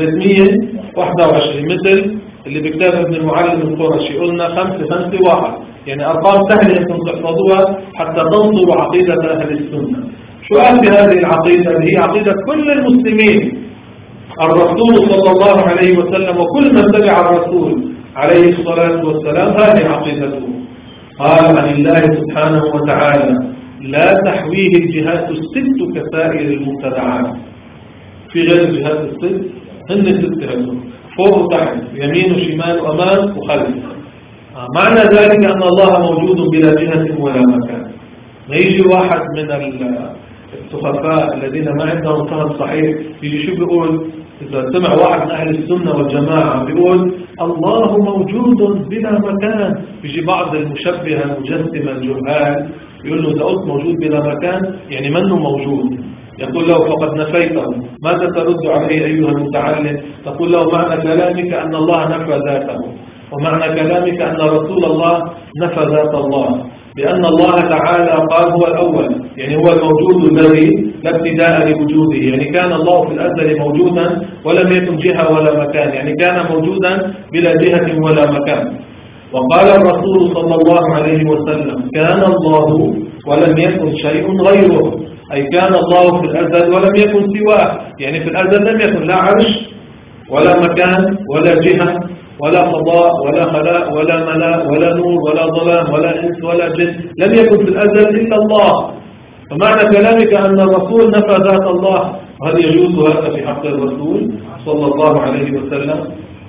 321 مثل اللي بكتاب ابن المعلم القرشي قلنا 5 5 1. يعني أرقام سهلة أنتم تحفظوها حتى تنصروا عقيدة أهل السنة. شو قال بهذه العقيدة اللي هي عقيدة كل المسلمين؟ الرسول صلى الله عليه وسلم وكل من تبع الرسول عليه الصلاة والسلام هذه عقيدته. قال عن الله سبحانه وتعالى لا تحويه الجهات الست كسائر المبتدعات. في غير الجهات الست هن 6 هدول، فوق وتحت، يمين وشمال وأمام وخلف. معنى ذلك أن الله موجود بلا جهة ولا مكان. ما يجي واحد من السخفاء الذين ما عندهم فهم صحيح يجي شو بيقول؟ إذا سمع واحد من أهل السنة والجماعة بيقول الله موجود بلا مكان، بيجي بعض المشبهة المجسمة الجهال يقول له إذا قلت موجود بلا مكان يعني منه موجود. يقول له فقد نفيته، ماذا ترد عليه أيها المتعلم؟ تقول له معنى كلامك أن الله نفى ذاته، ومعنى كلامك أن رسول الله نفى ذات الله، لأن الله تعالى قال هو الأول، يعني هو الموجود الذي لا ابتداء لوجوده. يعني كان الله في الأزل موجودا ولم يكن جهة ولا مكان، يعني كان موجودا بلا جهة ولا مكان. وقال الرسول صلى الله عليه وسلم كان الله ولم يكن شيء غيره، أي كان الله في الأزل ولم يكن سواه. يعني في الأزل لم يكن لا عرش ولا مكان ولا جهة ولا فضاء ولا خلاء ولا ملاء ولا نور ولا ظلام ولا إنس ولا جن، لم يكن في الأزل إلا الله. فمعنى كلامك أن الرسول نفى ذات الله، وهل يجوز هذا في حق الرسول صلى الله عليه وسلم؟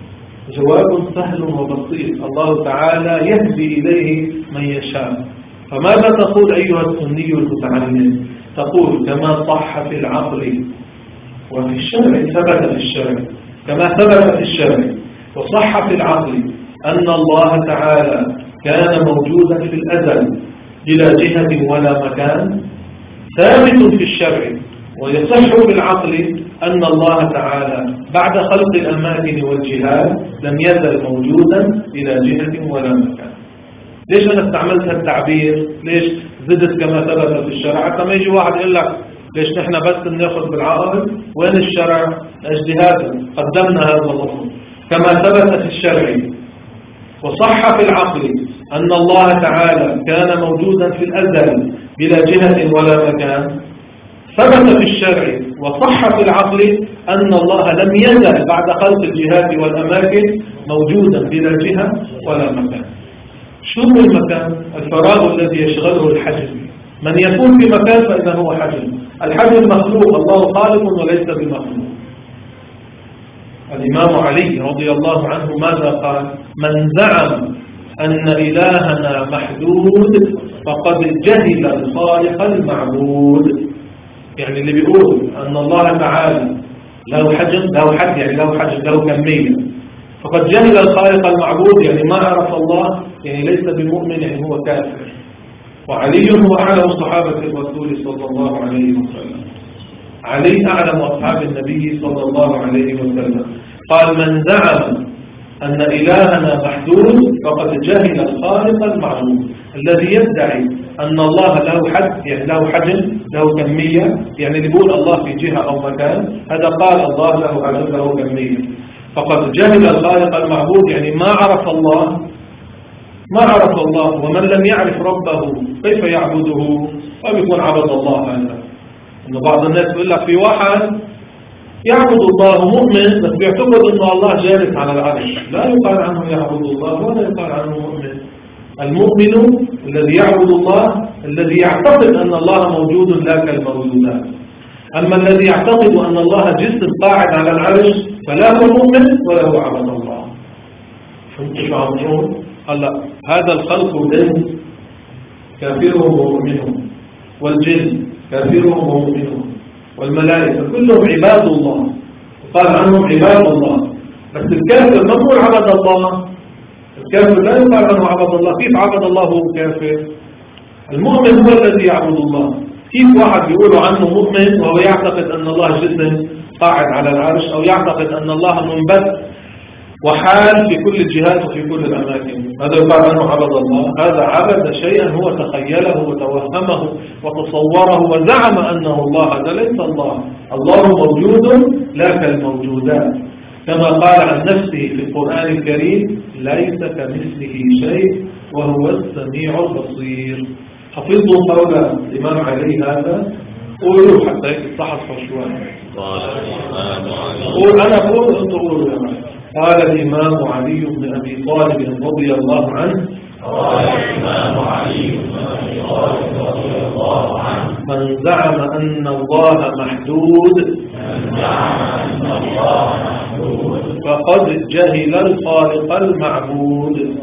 جواب سهل وبسيط، الله تعالى يهدي إليه من يشاء. فماذا تقول أيها السني المتعلم؟ تقول كما صح في العقل وفي الشرع، ثبت في الشرع كما ثبت في الشرع وصح في العقل أن الله تعالى كان موجودا في الأزل بلا جهة ولا مكان، ثابت في الشرع ويصح في العقل أن الله تعالى بعد خلق الأماكن والجهات لم يزل موجودا بلا جهة ولا مكان. ليش أنا استعملت التعبير؟ ليش زدت كما ثبت في الشرع؟ حتى ما يجي واحد يقول لك ليش نحن بس بناخذ بالعقل؟ وين الشرع؟ اجتهادا قدمنا هذا اللفظ كما ثبت في الشرع وصح في العقل أن الله تعالى كان موجودا في الأزل بلا جهة ولا مكان، ثبت في الشرع وصح في العقل أن الله لم يزل بعد خلق الجهات والأماكن موجودا بلا جهة ولا مكان. شو هو المكان؟ الفراغ الذي يشغله الحجم. من يكون في مكان فإذا هو حجم. الحجم مخلوق، الله خالق وليس بمخلوق. الإمام علي رضي الله عنه ماذا قال؟ من زعم أن إلهنا محدود فقد جهل الخالق المعبود. يعني اللي بيقول أن الله تعالى له حجم، له حد، يعني له حجم، له كمية، فقد جهل الخالق المعبود، يعني ما عرف الله، يعني ليس بمؤمن، يعني هو كافر. وعلي هو أعلم صحابة الرسول صلى الله عليه وسلم. علي أعلم أصحاب النبي صلى الله عليه وسلم. قال من زعم أن إلهنا محدود فقد جهل الخالق المعبود. الذي يدعي أن الله له حد، يعني له حجم، له كمية، يعني اللي يقول الله في جهة أو مكان، هذا قال الله له حجم، له كمية، فقد جهل الخالق المعبود، يعني ما عرف الله، ما عرف الله. ومن لم يعرف ربه كيف يعبده؟ فبيكون عبد الله هذا. إنه بعض الناس يقول لك في واحد يعبد الله مؤمن بس بيعتقد أن الله جالس على العرش، لا يقال عنه يعبد الله ولا يقال عنه مؤمن. المؤمن الذي يعبد الله الذي يعتقد أن الله موجود لا كالموجودات. أما الذي يعتقد أن الله جسم قاعد على العرش فلا هو مؤمن ولا هو عبد الله. فهمتوا شو عم نقول؟ هلا هذا الخلق جن كافرهم ومؤمنهم، والجن كافرهم ومؤمنهم، والملائكة كلهم عباد الله، وقال عنهم عباد الله. بس الكافر ما هو عبد الله، الكافر لا يقال عنه عبد الله. كيف عبد الله هو كافر؟ المؤمن هو الذي يعبد الله. كيف واحد يقول عنه مؤمن وهو يعتقد أن الله جسم قاعد على العرش أو يعتقد أن الله منبث وحال في كل الجهات وفي كل الأماكن، هذا يقال عنه عبد الله. هذا عبد شيئا هو تخيله وتوهمه وتصوره وزعم أنه الله، هذا ليس الله. الله موجود لا كالموجودات، كما قال عن نفسه في القرآن الكريم: ليس كمثله شيء وهو السميع البصير. حفظوا قول الإمام علي هذا، قولوا حتى هيك الصحف شوية. قول أنا أقول أنتم قولوا يا معي. قال الإمام علي بن أبي طالب رضي الله عنه: قال الإمام علي بن أبي طالب رضي الله عنه: من زعم أن الله محدود فقد جهل الخالق المعبود.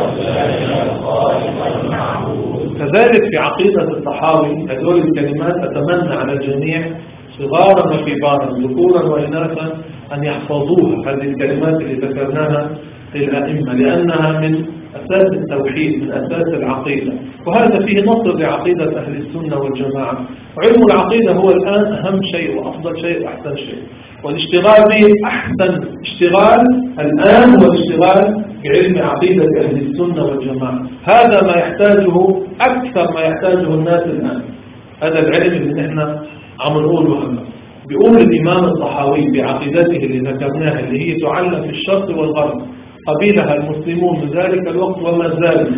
كذلك في عقيدة الطحاوي هذول الكلمات أتمنى على الجميع صغارا وكبارا ذكورا وإناثا أن يحفظوها، هذه الكلمات اللي ذكرناها للأئمة، لأنها من أساس التوحيد، من أساس العقيدة، وهذا فيه نصر لعقيدة أهل السنة والجماعة. علم العقيدة هو الآن أهم شيء وأفضل شيء وأحسن شيء، والاشتغال به أحسن اشتغال الآن هو الاشتغال بعلم عقيدة أهل السنة والجماعة. هذا ما يحتاجه أكثر ما يحتاجه الناس الآن، هذا العلم اللي نحن عم نقوله هلا. بيقول الإمام الطحاوي بعقيدته اللي ذكرناها اللي هي تعلم في الشرق والغرب، قبلها المسلمون من ذلك الوقت وما زالوا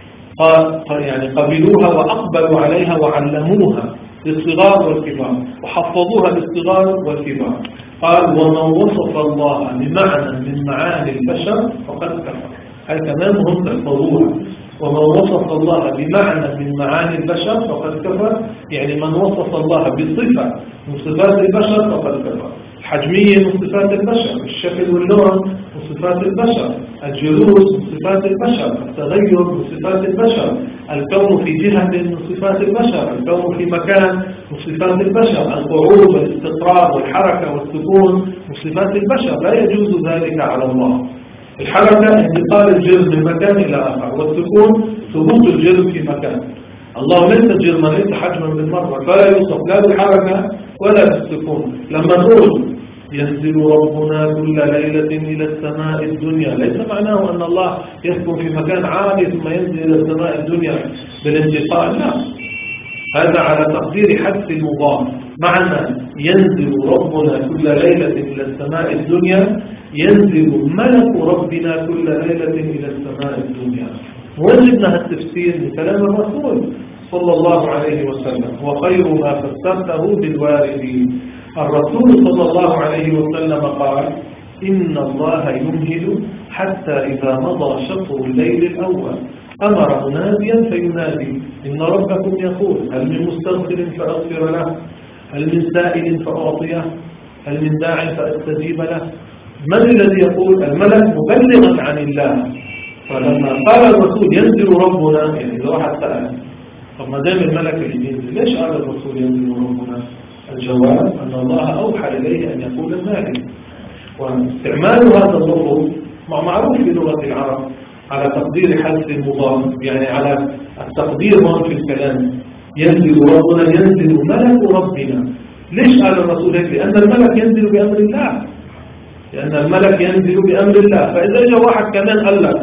يعني قبلوها وأقبلوا عليها وعلموها للصغار والكبار وحفظوها للصغار والكبار. قال: ومن وصف الله بمعنى من معاني البشر فقد كفر. هاي كمان هم تحفظوها. ومن وصف الله بمعنى من معاني البشر فقد كفر، يعني من وصف الله بصفة من صفات البشر فقد كفر. الحجمية من صفات البشر، الشكل واللون من صفات البشر، الجلوس من صفات البشر، التغير من صفات البشر، الكون في جهة من صفات البشر، الكون في مكان من صفات البشر، القعود والاستقرار والحركة والسكون من صفات البشر، لا يجوز ذلك على الله. الحركة انتقال الجرم من مكان إلى آخر، والسكون ثبوت الجرم في مكان. الله ليس جرما، ليس حجما بالمرة، فلا يوصف لا بالحركة ولا بالسكون. لما نقول ينزل ربنا كل ليلة إلى السماء الدنيا، ليس معناه أن الله يسكن في مكان عالي ثم ينزل إلى السماء الدنيا بالانتقال، لا، هذا على تقدير حذف المضاف. معنى ينزل ربنا كل ليلة إلى السماء الدنيا ينزل ملك ربنا كل ليلة إلى السماء الدنيا. وجدنا التفسير من كلام الرسول صلى الله عليه وسلم: وخير ما فسرته بالواردين. الرسول صلى الله عليه وسلم قال: إن الله يمهل حتى إذا مضى شطر الليل الأول أمر مناديا فينادي: إن ربكم يقول هل من مستغفر فأغفر له، هل من سائل فأعطيه، هل من داع فأستجيب له. من الذي يقول؟ الملك مبلغا عن الله. فلما قال الرسول ينزل ربنا، يعني إذا واحد سأل طب ما دام الملك اللي ينزل، ليش قال الرسول ينزل ربنا؟ الجواب أن الله أوحى إليه أن يقول النازل. واستعمال هذا اللفظ معروف في لغة العرب على تقدير حذف المضاف، يعني على التقدير هون في الكلام: ينزل ربنا، ينزل ملك ربنا. ليش قال الرسول هيك؟ لأن الملك ينزل بأمر الله، لأن الملك ينزل بأمر الله. فإذا جاء واحد كمان قال لك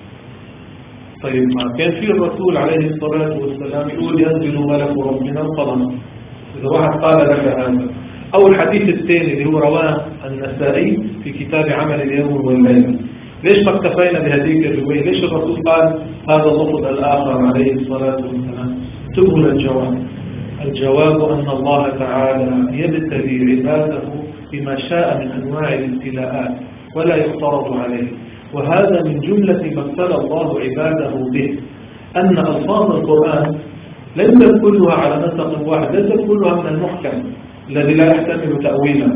طيب ما كان في الرسول عليه الصلاة والسلام يقول ينزل ملك ربنا وخلاص، إذا واحد قال لك هذا. أو الحديث الثاني اللي هو رواه النسائي في كتاب عمل اليوم والليلة، ليش ما اكتفينا بهذه الرواية؟ ليش الرسول قال هذا اللفظ الآخر عليه الصلاة والسلام؟ تقول الجواب أن الله تعالى يبتلي عباده بما شاء من أنواع الابتلاءات ولا يفترض عليه، وهذا من جملة ما ابتلى الله عباده به، أن ألفاظ القرآن ليست كلها على نسق واحد، ليست كلها من المحكم الذي لا يحتمل تأويلا،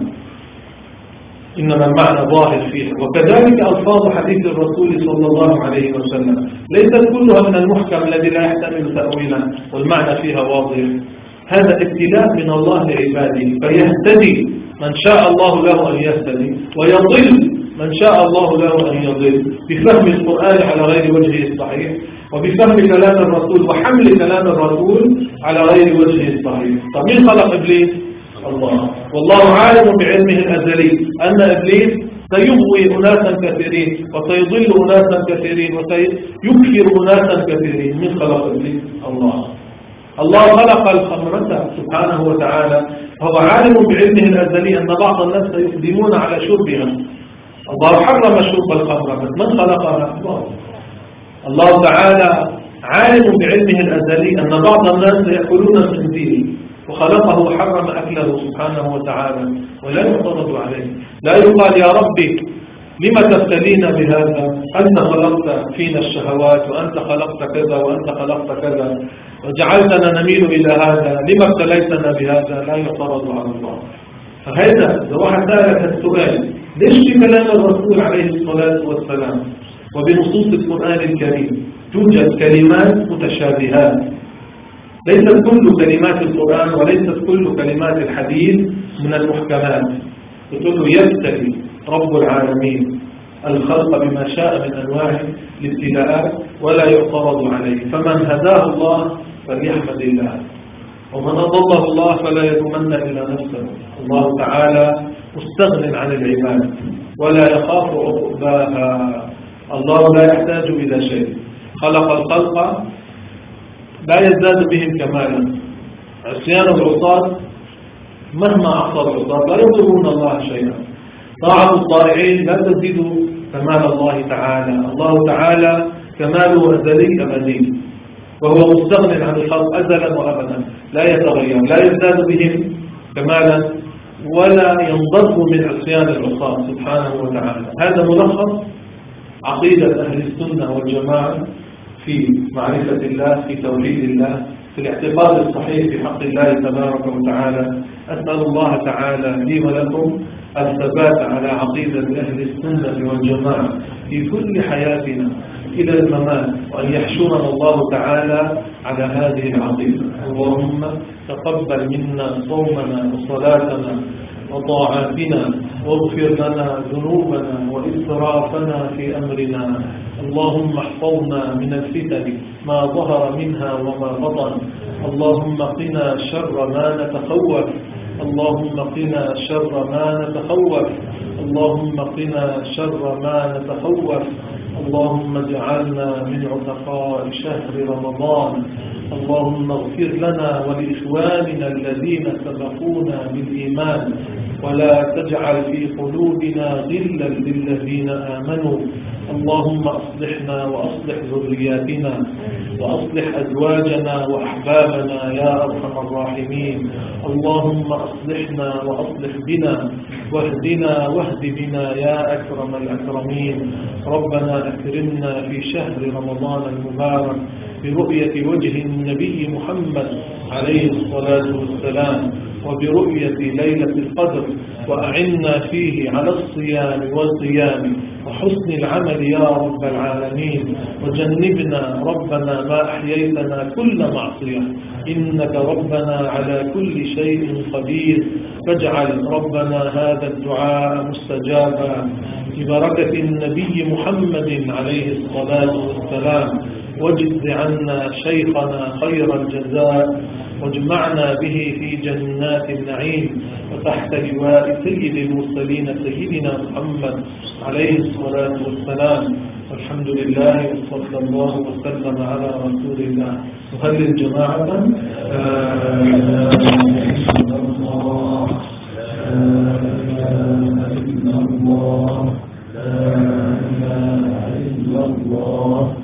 إنما المعنى ظاهر فيه. وكذلك ألفاظ حديث الرسول صلى الله عليه وسلم ليست كلها من المحكم الذي لا يحتمل تأويلا والمعنى فيها واضح. هذا ابتلاء من الله لعباده، فيهتدي من شاء الله له أن يهتدي، ويضل من شاء الله له أن يضل، بفهم القرآن على غير وجهه الصحيح، وبفهم كلام الرسول وحمل كلام الرسول على غير وجهه الصحيح. طب مين خلق إبليس؟ الله. والله عالم بعلمه الأزلي أن إبليس سيغوي أناسا كثيرين وسيضل أناسا كثيرين وسيكفر أناسا كثيرين. من خلق إبليس؟ الله. الله خلق الخمرة سبحانه وتعالى، فهو عالم بعلمه الأزلي أن بعض الناس سيقدمون على شربها. الله حرم شرب الخمرة، بس من خلقها؟ الله. الله تعالى عالم بعلمه الأزلي أن بعض الناس يأكلون الخنزير وخلقه وحرم أكله سبحانه وتعالى، ولا يعترض عليه. لا يقال يا ربي لما تبتلينا بهذا؟ أنت خلقت فينا الشهوات، وأنت خلقت كذا، وأنت خلقت كذا، وجعلتنا نميل إلى هذا، لما ابتليتنا بهذا؟ لا يعترض على الله. فهذا لو واحد سألك السؤال ليش في كلام الرسول عليه الصلاة والسلام وبنصوص القرآن الكريم توجد كلمات متشابهات؟ ليست كل كلمات القرآن وليست كل كلمات الحديث من المحكمات. يقول له يبتلي رب العالمين الخلق بما شاء من أنواع الابتلاءات ولا يعترض عليه. فمن هداه الله فليحمد الله، ومن أضله الله فلا يلومن إلا نفسه. الله تعالى مستغن عن العباد ولا يخاف عقباها. الله لا يحتاج إلى شيء، خلق الخلق لا يزداد بهم كمالا. عصيان العصاة مهما أعطى العصاة لا يضرون الله شيئا. طاعة الطائعين لا تزيد كمال الله تعالى. الله تعالى كماله أزلي أبدي، وهو مستغن عن الخلق أزلا وأبدا، لا يتغير، لا يزداد بهم كمالا ولا ينضر من عصيان العصاة سبحانه وتعالى. هذا ملخص عقيدة أهل السنة والجماعة في معرفة الله، في توحيد الله، في الاعتقاد الصحيح في حق الله تبارك وتعالى. أسأل الله تعالى لي ولكم الثبات على عقيدة أهل السنة والجماعة في كل حياتنا إلى الممات، وأن يحشرنا الله تعالى على هذه العقيدة. اللهم تقبل منا صومنا وصلاتنا وطاعاتنا، واغفر لنا ذنوبنا وإسرافنا في أمرنا. اللهم احفظنا من الفتن ما ظهر منها وما بطن. اللهم قنا شر ما نتخوف، اللهم قنا شر ما نتخوف، اللهم قنا شر ما نتخوف. اللهم اجعلنا من عتقاء شهر رمضان. اللهم اغفر لنا ولإخواننا الذين سبقونا بالإيمان، ولا تجعل في قلوبنا غلا للذين آمنوا. اللهم أصلحنا وأصلح ذرياتنا وأصلح أزواجنا وأحبابنا يا أرحم الراحمين. اللهم أصلحنا وأصلح بنا واهدنا واهد بنا يا أكرم الأكرمين. ربنا أكرمنا في شهر رمضان المبارك برؤية وجه النبي محمد عليه الصلاة والسلام، وبرؤية ليلة القدر، وأعنا فيه على الصيام والقيام وحسن العمل يا رب العالمين. وجنبنا ربنا ما أحييتنا كل معصية، إنك ربنا على كل شيء قدير. فاجعل ربنا هذا الدعاء مستجابا ببركة النبي محمد عليه الصلاة والسلام. واجز عنا شيخنا خير الجزاء، واجمعنا به في جنات النعيم وتحت لواء سيد المرسلين سيدنا محمد عليه الصلاة والسلام. والحمد لله وصلى الله وسلم على رسول الله. نهلل جماعة لا إله إلا الله.